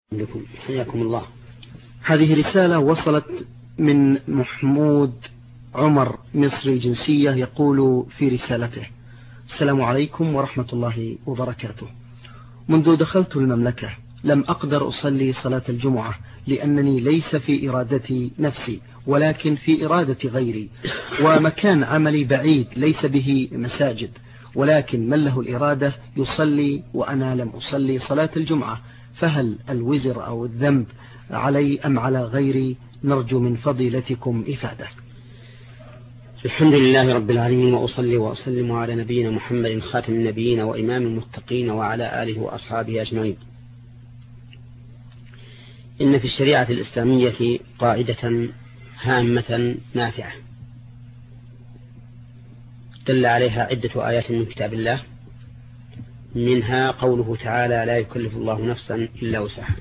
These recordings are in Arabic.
بكم حياكم الله. هذه رسالة وصلت من محمود عمر مصري الجنسية، يقول في رسالته: السلام عليكم ورحمة الله وبركاته. منذ دخلت المملكة لم أقدر أصلي صلاة الجمعة لأنني ليس في إرادتي نفسي ولكن في إرادة غيري، ومكان عملي بعيد ليس به مساجد، ولكن من له الإرادة يصلي وأنا لم أصلي صلاة الجمعة، فهل الوزر أو الذنب علي أم على غيري؟ نرجو من فضيلتكم إفادة. الحمد لله رب العالمين، وأصلي وأسلم على نبينا محمد خاتم النبيين وإمام المتقين وعلى آله وأصحابه أجمعين. إن في الشريعة الإسلامية قاعدة هامة نافعة دل عليها عدة آيات من كتاب الله، منها قوله تعالى: لا يكلف الله نفسا إلا وسعها،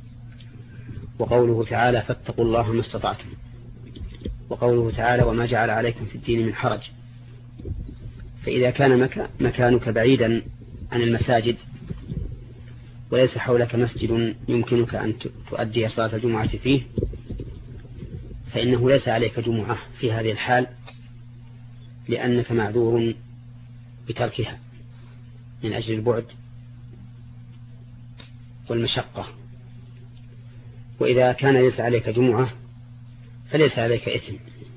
وقوله تعالى: فاتقوا الله ما استطعتم، وقوله تعالى: وما جعل عليكم في الدين من حرج. فإذا كان مكانك بعيدا عن المساجد وليس حولك مسجد يمكنك أن تؤدي صلاة الجمعة فيه، فإنه ليس عليك جمعة في هذه الحال، لأنك معذور بتركها من أجل البعد والمشقة. وإذا كان ليس عليك جمعة فليس عليك إثم،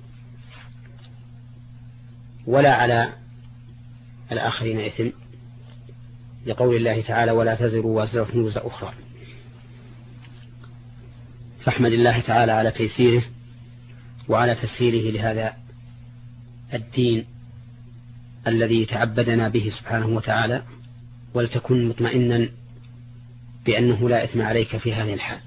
ولا على الآخرين إثم، لقول الله تعالى: ولا تزر وازرة وزر أخرى. فاحمد الله تعالى على تيسيره وعلى تسهيله لهذا الدين الذي تعبدنا به سبحانه وتعالى، ولتكن مطمئنا بأنه لا إثم عليك في هذه الحال.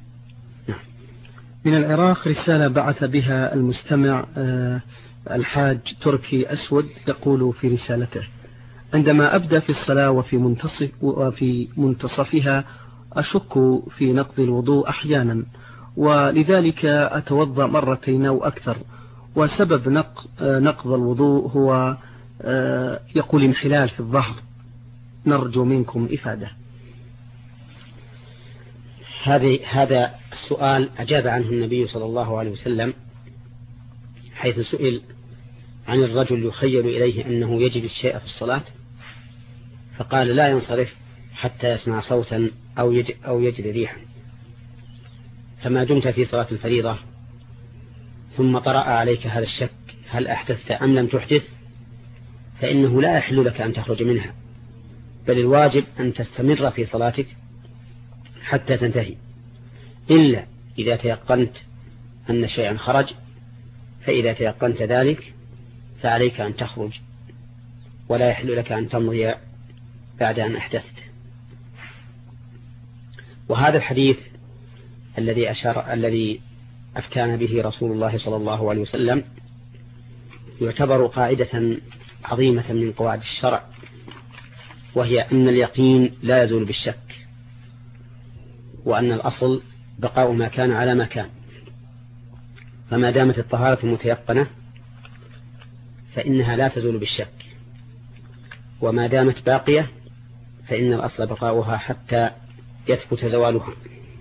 من العراق رسالة بعث بها المستمع الحاج تركي أسود، يقول في رسالته: عندما أبدأ في الصلاة وفي منتصفها أشك في نقض الوضوء أحيانا، ولذلك أتوضأ مرتين أو أكثر، وسبب نقض الوضوء هو يقول انحلال في الظهر. نرجو منكم إفادة. هذا السؤال أجاب عنه النبي صلى الله عليه وسلم، حيث سئل عن الرجل يخيل إليه أنه يجد الشيء في الصلاة، فقال: لا ينصرف حتى يسمع صوتا أو يجد ريحا. فما دمت في صلاة الفريضة ثم طرأ عليك هذا الشك هل أحدثت أم لم تحدث، فإنه لا يحل لك أن تخرج منها، بل الواجب أن تستمر في صلاتك حتى تنتهي، إلا إذا تيقنت أن شيئا خرج، فإذا تيقنت ذلك فعليك أن تخرج، ولا يحل لك أن تمضي بعد أن أحدثت. وهذا الحديث الذي أفتانا به رسول الله صلى الله عليه وسلم يعتبر قاعدة عظيمة من قواعد الشرع، وهي أن اليقين لا يزول بالشك، وأن الأصل بقاء ما كان على ما كان. فما دامت الطهارة متيقنة فإنها لا تزول بالشك، وما دامت باقية فإن الأصل بقاؤها حتى يثبت زوالها.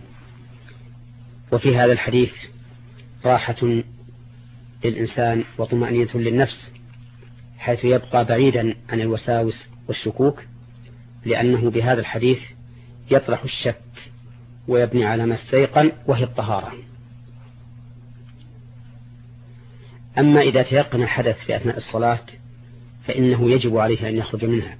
وفي هذا الحديث راحة للإنسان وطمأنينة للنفس، حيث يبقى بعيدا عن الوساوس والشكوك، لأنه بهذا الحديث يطرح الشك ويبني على ما استيقن، وهي الطهارة. أما إذا تيقن الحدث في أثناء الصلاة فإنه يجب عليه أن يخرج منها،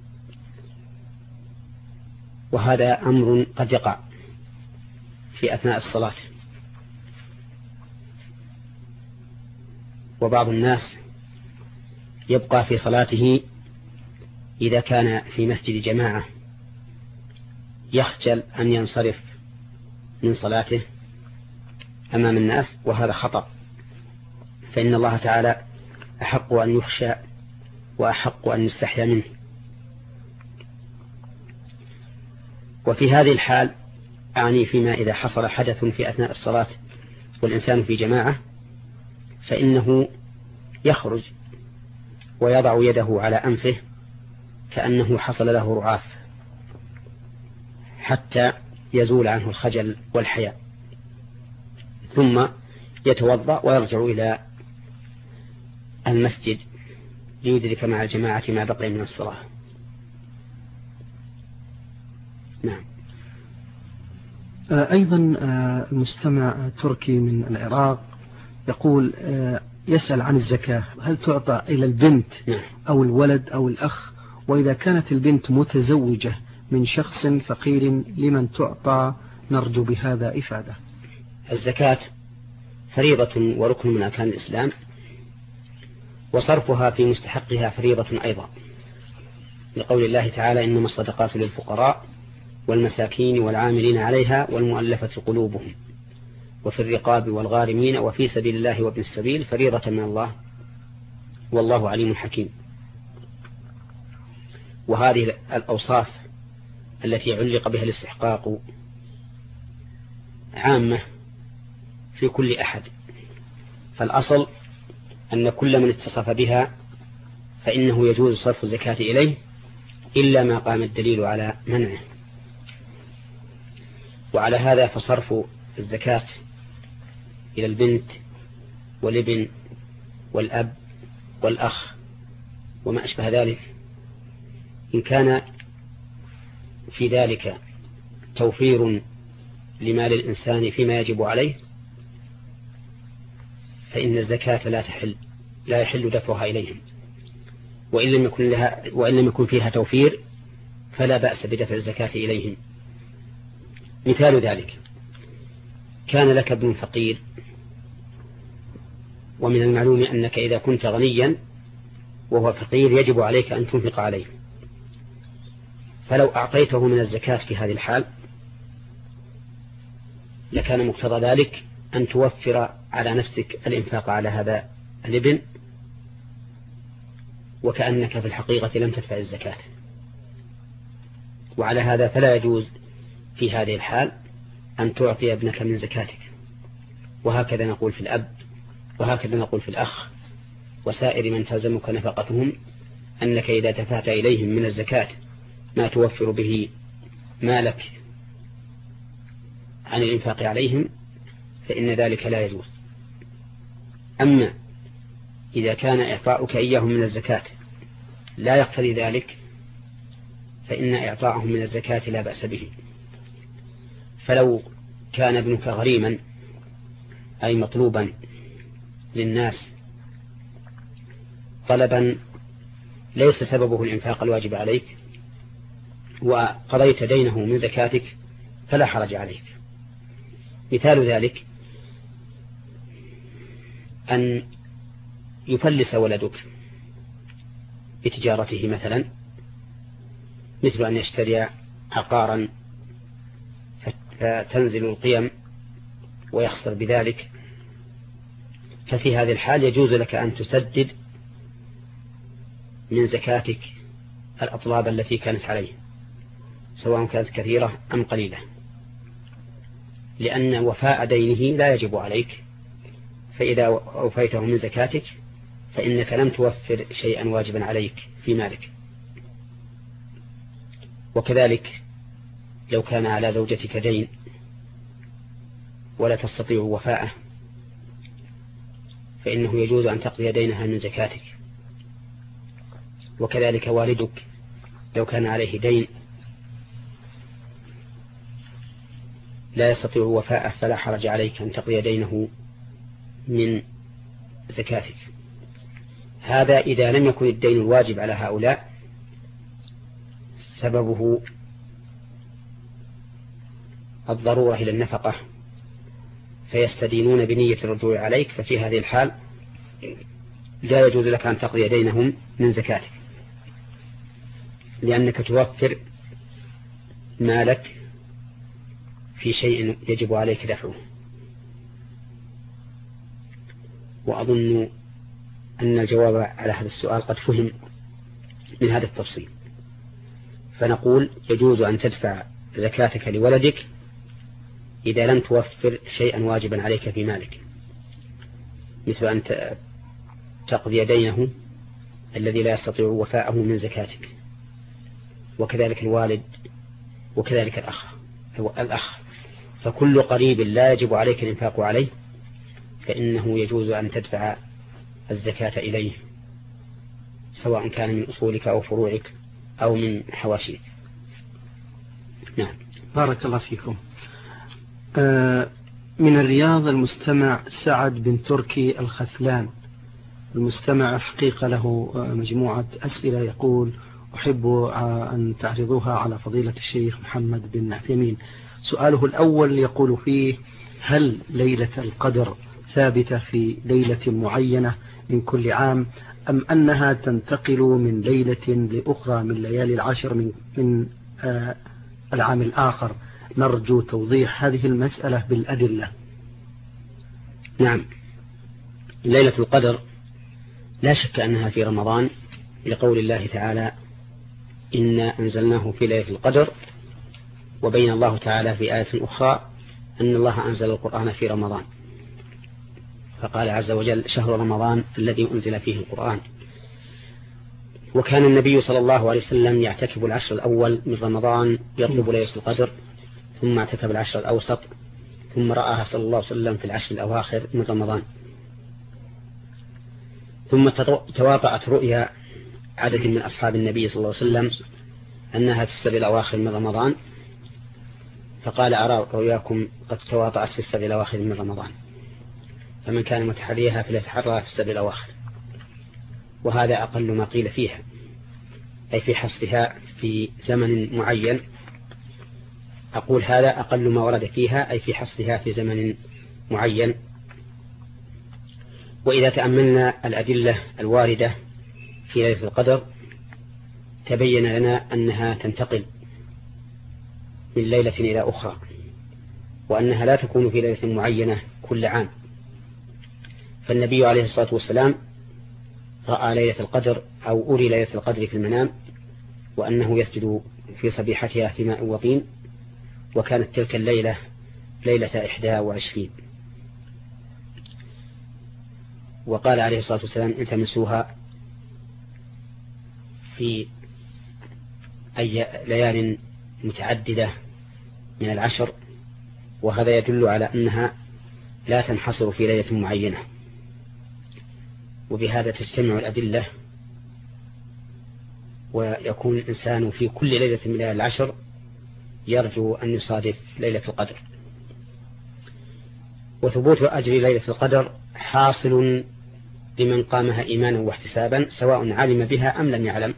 وهذا أمر قد يقع في أثناء الصلاة. وبعض الناس يبقى في صلاته إذا كان في مسجد جماعة يخجل أن ينصرف من صلاته أمام الناس، وهذا خطأ، فإن الله تعالى أحق أن يخشى وأحق أن يستحيا منه. وفي هذه الحال أعني فيما إذا حصل حدث في أثناء الصلاة والإنسان في جماعة، فإنه يخرج ويضع يده على أنفه كأنه حصل له رعاف، حتى يزول عنه الخجل والحياء، ثم يتوضأ ويرجع إلى المسجد ليدرك مع الجماعة ما بقي من الصلاة. نعم. أيضا المستمع تركي من العراق يقول يسأل عن الزكاة، هل تعطى إلى البنت أو الولد أو الأخ؟ وإذا كانت البنت متزوجة من شخص فقير لمن تعطى؟ نرجو بهذا إفادة. الزكاة فريضة وركن من أركان الإسلام، وصرفها في مستحقها فريضة أيضا، لقول الله تعالى إنما الصدقات للفقراء والمساكين والعاملين عليها والمؤلفة قلوبهم وفي الرقاب والغارمين وفي سبيل الله وابن السبيل فريضة من الله والله عليم حكيم. وهذه الأوصاف التي علق بها الاستحقاق عامة في كل أحد، فالأصل أن كل من اتصف بها فإنه يجوز صرف الزكاة إليه إلا ما قام الدليل على منعه. وعلى هذا فصرف الزكاة إلى البنت والابن والأب والأخ وما أشبه ذلك، إن كان في ذلك توفير لمال الإنسان فيما يجب عليه فإن الزكاة لا يحل دفعها إليهم، وإن لم يكن فيها توفير فلا بأس بدفع الزكاة إليهم. مثال ذلك: كان لك ابن فقير، ومن المعلوم أنك إذا كنت غنيا وهو فقير يجب عليك أن تنفق عليه، فلو أعطيته من الزكاة في هذه الحال لكان مقتضى ذلك أن توفر على نفسك الإنفاق على هذا الابن، وكأنك في الحقيقة لم تدفع الزكاة. وعلى هذا فلا يجوز في هذه الحال أن تعطي ابنك من زكاتك. وهكذا نقول في الأب، وهكذا نقول في الأخ وسائر من تلزمك نفقتهم، أنك إذا دفعت إليهم من الزكاة ما توفر به مالك عن الإنفاق عليهم فإن ذلك لا يجوز. أما إذا كان إعطاؤك إياهم من الزكاة لا يقتضي ذلك فإن إعطاءهم من الزكاة لا بأس به. فلو كان ابنك غريما أي مطلوبا للناس طلبا ليس سببه الإنفاق الواجب عليك وقضيت دينه من زكاتك فلا حرج عليك. مثال ذلك أن يفلس ولدك بتجارته مثلا، مثل أن يشتري عقارا فتنزل القيم ويخسر بذلك، ففي هذه الحال يجوز لك أن تسدد من زكاتك الأطلاب التي كانت عليه سواء كانت كثيرة أم قليلة، لأن وفاء دينه لا يجب عليك، فإذا أوفيته من زكاتك فإنك لم توفر شيئا واجبا عليك في مالك. وكذلك لو كان على زوجتك دين ولا تستطيع وفاءه فإنه يجوز أن تقضي دينها من زكاتك. وكذلك والدك لو كان عليه دين لا يستطيع وفاءه فلا حرج عليك أن تقضي دينه من زكاتك. هذا إذا لم يكن الدين الواجب على هؤلاء سببه الضرورة إلى النفقة فيستدينون بنية الرجوع عليك، ففي هذه الحال لا يجوز لك أن تقضي دينهم من زكاتك، لأنك توفر مالك في شيء يجب عليك دفعه. وأظن أن الجواب على هذا السؤال قد فهم من هذا التفصيل. فنقول يجوز أن تدفع زكاتك لولدك إذا لم توفر شيئا واجبا عليك في مالك، مثل أن تقضي دينه الذي لا يستطيع وفاءه من زكاتك، وكذلك الوالد وكذلك الأخ الأخ، فكل قريب لا يجب عليك الإنفاق عليه فإنه يجوز أن تدفع الزكاة إليه، سواء كان من أصولك أو فروعك أو من حواشيك. نعم. بارك الله فيكم. من الرياض المستمع سعد بن تركي الخثلان. المستمع حقيقة له مجموعة أسئلة، يقول: أحب أن تعرضوها على فضيلة الشيخ محمد بن عثيمين. سؤاله الأول يقول فيه: هل ليلة القدر ثابتة في ليلة معينة من كل عام، أم أنها تنتقل من ليلة لأخرى من ليالي العشر من العام الآخر؟ نرجو توضيح هذه المسألة بالأدلة. نعم، ليلة القدر لا شك أنها في رمضان، لقول الله تعالى: إنا أنزلناه في ليلة القدر. وبين الله تعالى في آية أخرى أن الله أنزل القرآن في رمضان، فقال عز وجل: شهر رمضان الذي أنزل فيه القرآن. وكان النبي صلى الله عليه وسلم يعتكف العشر الأول من رمضان يطلب ليلة القدر، ثم اعتكف العشر الأوسط، ثم رآها صلى الله عليه وسلم في العشر الأواخر من رمضان. ثم تواطأت رؤيا عدد من أصحاب النبي صلى الله عليه وسلم أنها في السبع الأواخر من رمضان، فقال: أرى رؤياكم قد تواطأت في السبع الأواخر من رمضان، فمن كان متحريها فليتحرى في السبع الأواخر. وهذا أقل ما قيل فيها، أي في حصرها في زمن معين. أقول هذا أقل ما ورد فيها، أي في حصرها في زمن معين. وإذا تأملنا الأدلة الواردة في ليلة القدر تبين لنا أنها تنتقل من ليلة إلى أخرى، وأنها لا تكون في ليلة معينة كل عام. فالنبي عليه الصلاة والسلام رأى ليلة القدر أو أري ليلة القدر في المنام، وأنه يسجد في صبيحتها في ماء وطين، وكانت تلك الليلة ليلة 21. وقال عليه الصلاة والسلام: التمسوها في أي ليال متعددة من العشر. وهذا يدل على أنها لا تنحصر في ليلة معينة، وبهذا تجتمع الأدلة، ويكون الإنسان في كل ليلة من ليالي العشر يرجو أن يصادف ليلة القدر. وثبوت أجر ليلة القدر حاصل لمن قامها إيمانا واحتسابا، سواء علم بها أم لم يعلم،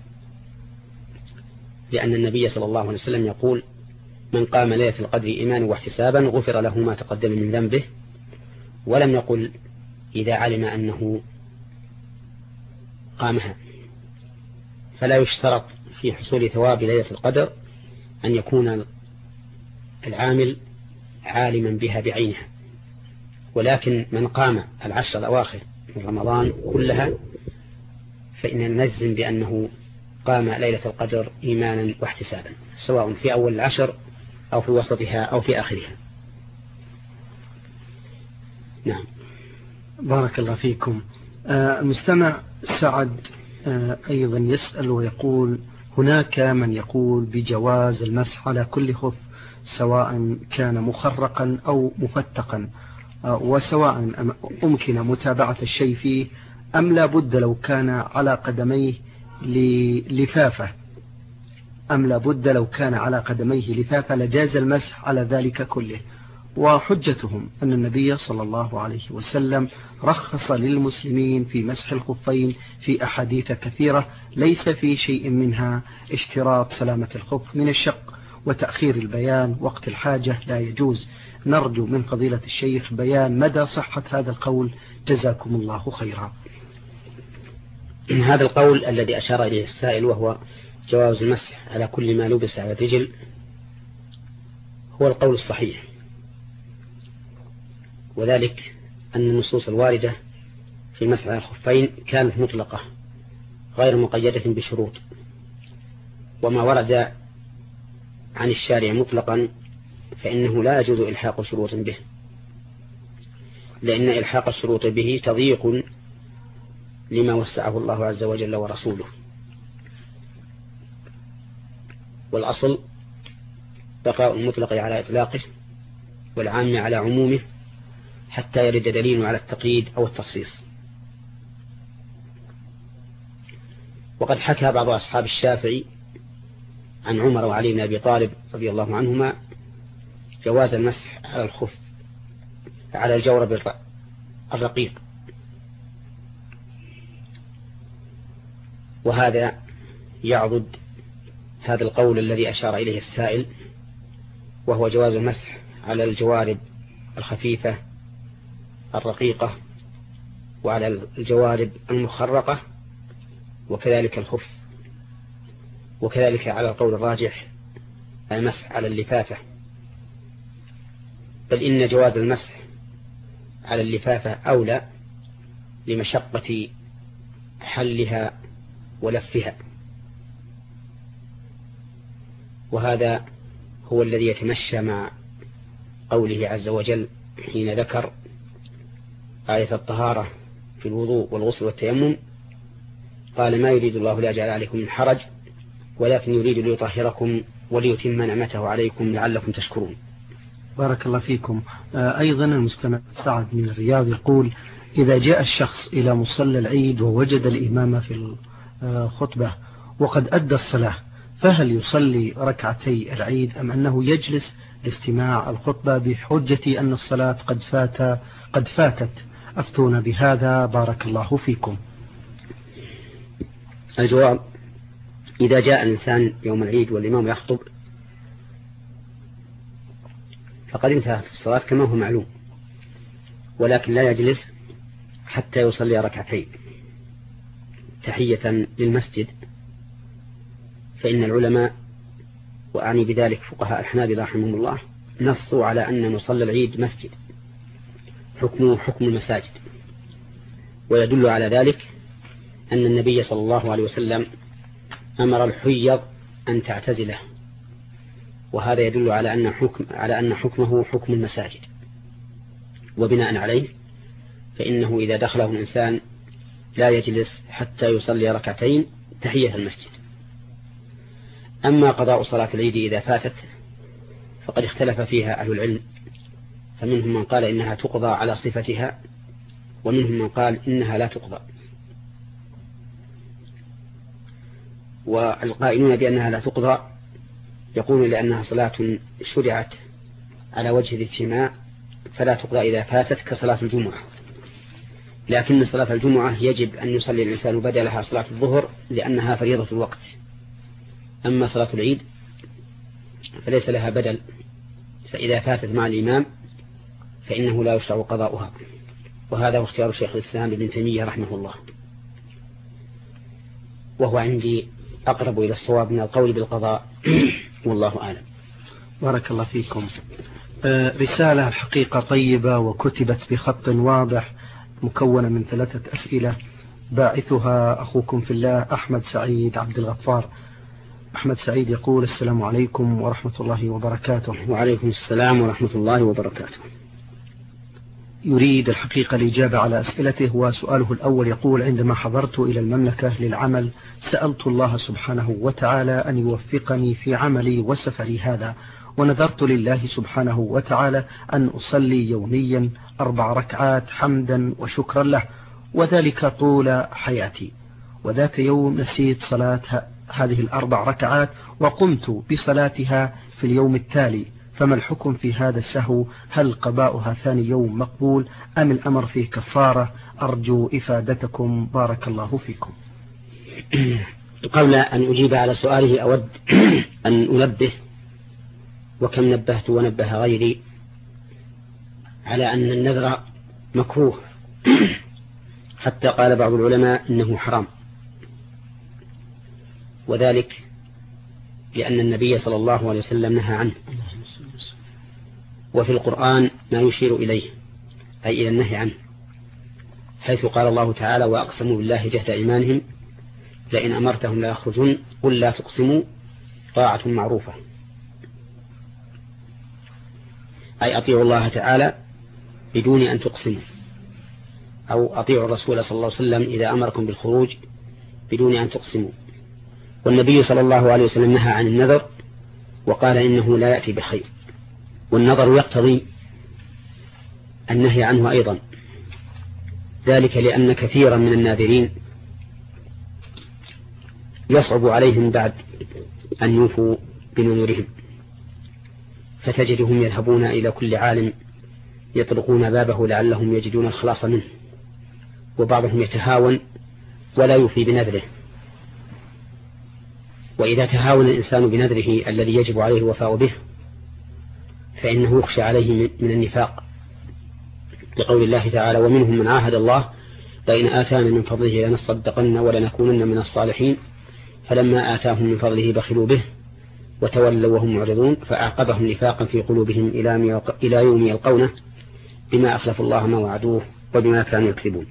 لأن النبي صلى الله عليه وسلم يقول: من قام ليلة القدر إيمانا واحتسابا غفر له ما تقدم من ذنبه. ولم يقل إذا علم أنه قامها. فلا يشترط في حصول ثواب ليلة القدر أن يكون العامل عالما بها بعينها، ولكن من قام العشر الأواخر من رمضان كلها فإننا نجزم بأنه قام ليلة القدر إيمانا واحتسابا، سواء في أول العشر أو في وسطها أو في آخرها. نعم. بارك الله فيكم. المستمع سعد أيضا يسأل ويقول: هناك من يقول بجواز المسح على كل خف سواء كان مخرقا أو مفتقا، وسواء أمكن متابعة الشيء فيه أم لا بد لو كان على قدميه لفافة لجاز المسح على ذلك كله. وحجتهم أن النبي صلى الله عليه وسلم رخص للمسلمين في مسح الخفين في أحاديث كثيرة ليس في شيء منها اشتراط سلامة الخف من الشق، وتأخير البيان وقت الحاجة لا يجوز. نرجو من فضيلة الشيخ بيان مدى صحة هذا القول، جزاكم الله خيرا. هذا القول الذي أشار إليه السائل، وهو جواز المسح على كل ما لبس على الرجل، هو القول الصحيح، وذلك أن النصوص الواردة في المسح على الخفين كانت مطلقة غير مقيدة بشروط، وما ورد عن الشارع مطلقا فإنه لا يجوز إلحاق شروط به، لأن إلحاق الشروط به تضييق لما وسعه الله عز وجل ورسوله. والأصل بقاء المطلق على إطلاقه والعام على عمومه حتى يرد دليل على التقييد أو التخصيص. وقد حكى بعض أصحاب الشافعي عن عمر وعلي بن أبي طالب رضي الله عنهما جواز المسح على الخف على الجورب الرقيق، وهذا يعضد هذا القول الذي أشار إليه السائل، وهو جواز المسح على الجوارب الخفيفة الرقيقة وعلى الجوارب المخرقة وكذلك الخف، وكذلك على القول الراجح المسح على اللفافة، بل إن جواز المسح على اللفافة أولى لمشقة حلها ولفها، وهذا هو الذي يتمشى مع قوله عز وجل حين ذكر آية الطهارة في الوضوء والغسل والتيمم، قال ما يريد الله ليجعل عليكم من حرج ولكن يريد ليطهركم وليتم نعمته عليكم لعلكم تشكرون. بارك الله فيكم. أيضا المستمع سعد من الرياض يقول: إذا جاء الشخص إلى مصلى العيد ووجد الإمام في الخطبة وقد أدى الصلاة، فهل يصلي ركعتي العيد أم أنه يجلس لاستماع الخطبة بحجة أن الصلاة قد فاتت؟ أفتونا بهذا بارك الله فيكم. الجواب: إذا جاء الإنسان يوم العيد والإمام يخطب فقد انتهت الصلاة كما هو معلوم، ولكن لا يجلس حتى يصلي ركعتين تحية للمسجد، فإن العلماء وأعني بذلك فقهاء الحنابلة رحمهم الله نصوا على أن مصلى العيد مسجد حكمه حكم المساجد، ويدل على ذلك أن النبي صلى الله عليه وسلم أمر الحيض أن تعتزله، وهذا يدل على أن حكمه حكم المساجد، وبناء عليه فإنه إذا دخله الإنسان لا يجلس حتى يصلي ركعتين تحية المسجد. أما قضاء صلاة العيد إذا فاتت فقد اختلف فيها أهل العلم، فمنهم من قال إنها تقضى على صفتها، ومنهم من قال إنها لا تقضى. والقائلون بأنها لا تقضى يقولون لأنها صلاة شرعت على وجه الاجتماع فلا تقضى إذا فاتت كصلاة الجمعة، لكن صلاة الجمعة يجب أن يصلي الإنسان بدلها صلاة الظهر لأنها فريضة الوقت. أما صلاة العيد فليس لها بدل، فإذا فاتت مع الإمام فإنه لا يشرع قضاؤها، وهذا هو اختيار شيخ الإسلام ابن تيمية رحمه الله، وهو عندي أقرب إلى الصواب من القول بالقضاء والله أعلم. بارك الله فيكم. رسالة الحقيقة طيبة وكتبت بخط واضح مكونة من 3 أسئلة، باعثها أخوكم في الله أحمد سعيد عبد الغفار. أحمد سعيد يقول: السلام عليكم ورحمة الله وبركاته. وعليكم السلام ورحمة الله وبركاته. يريد الحقيقة الإجابة على أسئلته، وسؤاله الأول يقول: عندما حضرت إلى المملكة للعمل سألت الله سبحانه وتعالى أن يوفقني في عملي وسفري هذا، ونذرت لله سبحانه وتعالى أن أصلي يوميا 4 ركعات حمدا وشكرا له، وذلك طول حياتي. وذات يوم نسيت صلاة هذه 4 ركعات وقمت بصلاتها في اليوم التالي، فما الحكم في هذا السهو؟ هل قضاؤها ثاني يوم مقبول أم الأمر فيه كفارة؟ أرجو إفادتكم بارك الله فيكم. قبل أن أجيب على سؤاله أود أن أنبه، وكم نبهت ونبه غيري، على أن النذر مكروه حتى قال بعض العلماء إنه حرام، وذلك لأن النبي صلى الله عليه وسلم نهى عنه، وفي القرآن ما يشير إليه أي إلى النهي عنه، حيث قال الله تعالى: وأقسموا بالله جهد إيمانهم لئن أمرتهم لا يخرجون قل لا تقسموا طاعة معروفة، أي أطيعوا الله تعالى بدون أن تقسموا، أو أطيعوا الرسول صلى الله عليه وسلم إذا أمركم بالخروج بدون أن تقسموا. والنبي صلى الله عليه وسلم نهى عن النذر، وقال إنه لا يأتي بخير، والنظر يقتضي النهي عنه أيضا، ذلك لأن كثيرا من الناذرين يصعب عليهم بعد أن يوفوا بنذورهم، فتجدهم يذهبون إلى كل عالم يطرقون بابه لعلهم يجدون الخلاص منه، وبعضهم يتهاون ولا يوفي بنذره. وإذا تهاون الإنسان بنذره الذي يجب عليه الوفاء به فإنه يخشى عليه من النفاق، لقول الله تعالى: ومنهم من عاهد الله لئن آتانا من فضله لنصدقن ولنكونن من الصالحين فلما آتاهم من فضله بخلوا به وتولوا وهم معرضون فأعقبهم نفاقا في قلوبهم إلى يوم يلقونه بما أخلفوا الله ما وعدوه وبما كانوا يكذبون.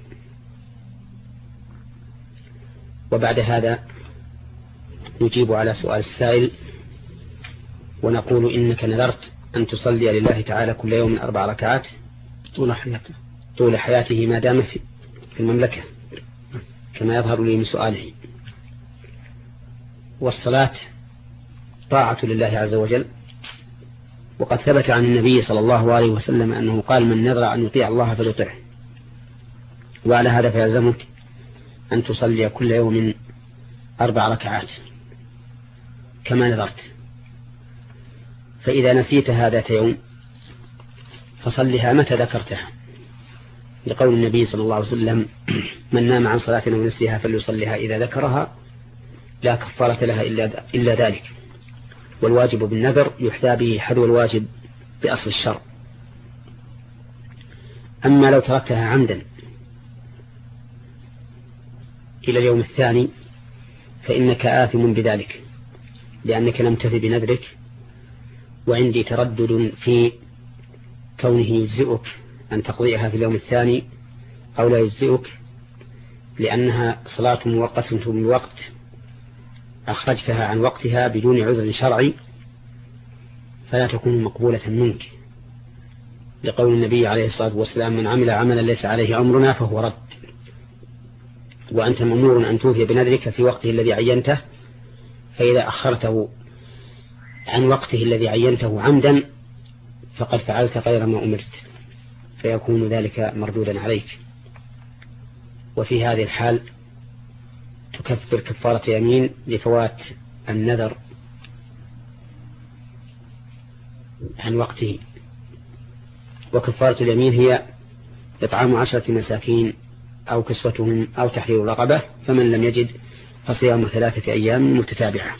وبعد هذا نجيب على سؤال السائل ونقول: إنك نذرت أن تصلي لله تعالى كل يوم 4 ركعات طول حياته ما دام في المملكة، كما يظهر لي من سؤاله. والصلاة طاعة لله عز وجل، وقد ثبت عن النبي صلى الله عليه وسلم أنه قال: من نذر أن يطيع الله فليطعه. وعلى هذا فيلزمك أن تصلي كل يوم 4 ركعات كما نذرت. فإذا نسيتها ذات يوم فصلها متى ذكرتها، لقول النبي صلى الله عليه وسلم: من نام عن صلاة ونسيها فليصليها إذا ذكرها لا كفارة لها إلا ذلك. والواجب بالنذر يحتى به حذو الواجب بأصل الشرع. أما لو تركتها عمدا إلى اليوم الثاني فإنك آثم بذلك، لأنك لم تفي بنذرك. وعندي تردد في كونه يجزئك أن تقضيها في اليوم الثاني أو لا يجزئك، لأنها صلاة موقتة بالوقت أخرجتها عن وقتها بدون عذر شرعي فلا تكون مقبولة منك، لقول النبي عليه الصلاة والسلام: من عمل عملا ليس عليه أمرنا فهو رد. وأنت مأمور أن توفي بنذرك في وقته الذي عينته، فإذا أخرته عن وقته الذي عينته عمدا فقد فعلت غير ما أمرت، فيكون ذلك مردودا عليك. وفي هذه الحال تكفر كفارة يمين لفوات النذر عن وقته. وكفارة اليمين هي إطعام 10 مساكين أو كسوتهم أو تحرير رقبة، فمن لم يجد فصيام 3 أيام متتابعة.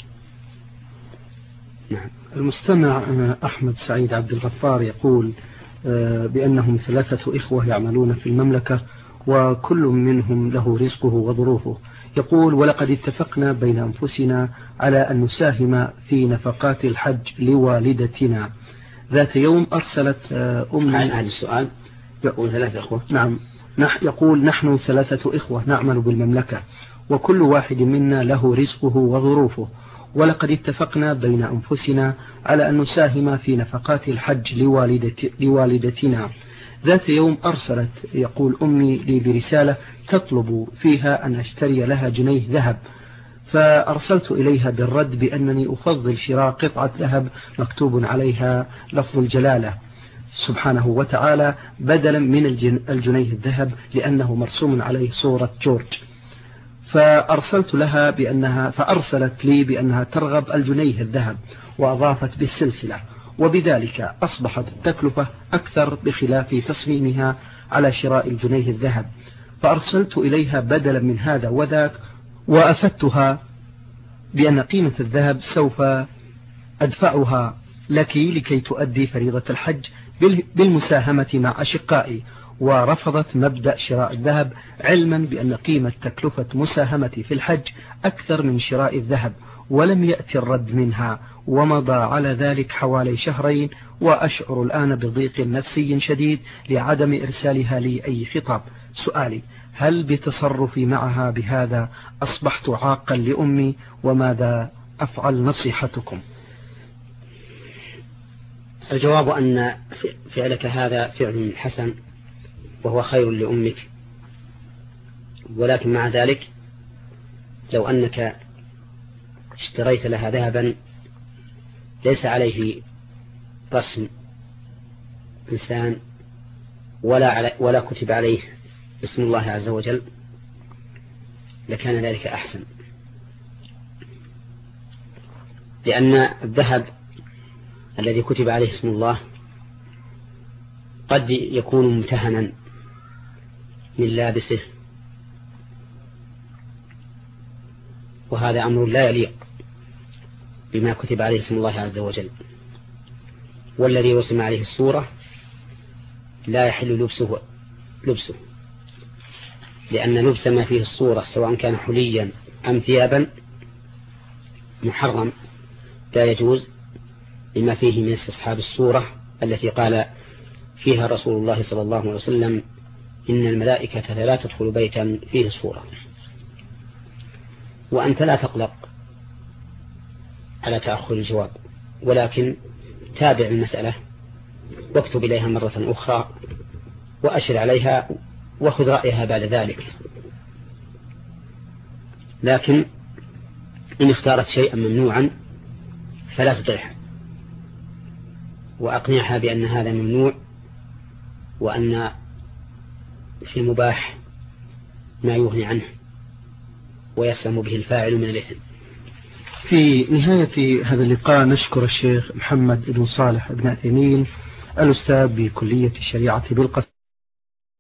نعم. المستمع أحمد سعيد عبد الغفار يقول بأنهم 3 إخوة يعملون في المملكة وكل منهم له رزقه وظروفه. يقول: ولقد اتفقنا بين أنفسنا على أن نساهم في نفقات الحج لوالدتنا. ذات يوم أرسلت أمي. هذا السؤال يقول 3 إخوة. نعم. يقول: نحن 3 إخوة نعمل بالمملكة وكل واحد منا له رزقه وظروفه، ولقد اتفقنا بين أنفسنا على أن نساهم في نفقات الحج لوالدتنا. ذات يوم أرسلت، يقول، أمي لي برسالة تطلب فيها أن أشتري لها جنيه ذهب، فأرسلت إليها بالرد بأنني أفضل شراء قطعة ذهب مكتوب عليها لفظ الجلالة سبحانه وتعالى بدلا من الجنيه الذهب لأنه مرسوم عليه صورة جورج. فأرسلت لها فأرسلت لي بأنها ترغب الجنيه الذهب وأضافت بالسلسلة، وبذلك أصبحت التكلفة أكثر بخلاف تصميمها على شراء الجنيه الذهب. فأرسلت إليها بدلا من هذا وذاك، وأفدتها بأن قيمة الذهب سوف أدفعها لك لكي تؤدي فريضة الحج بالمساهمة مع أشقائي، ورفضت مبدأ شراء الذهب علما بأن قيمة تكلفة مساهمتي في الحج أكثر من شراء الذهب، ولم يأتي الرد منها، ومضى على ذلك حوالي 2 شهر، وأشعر الآن بضيق نفسي شديد لعدم إرسالها لي أي خطاب. سؤالي: هل بتصرفي معها بهذا أصبحت عاقا لأمي؟ وماذا أفعل؟ نصيحتكم. الجواب أن فعلك هذا فعل حسن وهو خير لأمك، ولكن مع ذلك لو أنك اشتريت لها ذهبا ليس عليه رسم إنسان ولا كتب عليه اسم الله عز وجل لكان ذلك أحسن، لأن الذهب الذي كتب عليه اسم الله قد يكون ممتهنا من لابسه، وهذا أمر لا يليق بما كتب عليه اسم الله عز وجل. والذي رسم عليه الصورة لا يحل لبسه، لأن لبس ما فيه الصورة سواء كان حليا أم ثيابا محرم لا يجوز، لما فيه من استصحاب الصورة التي قال فيها رسول الله صلى الله عليه وسلم: إن الملائكة لا تدخل بيتا فيه صورة. وأنت لا تقلق على تأخر الجواب، ولكن تابع المسألة واكتب إليها مرة أخرى وأشر عليها وخذ رأيها بعد ذلك. لكن إن اختارت شيئا ممنوعا فلا تطيعها، وأقنعها بأن هذا ممنوع، وأن في المباح ما يغني عنه ويسلم به الفاعل من الإثم. في نهاية هذا اللقاء نشكر الشيخ محمد بن صالح بن عثيمين الأستاذ بكلية الشريعة بالقصر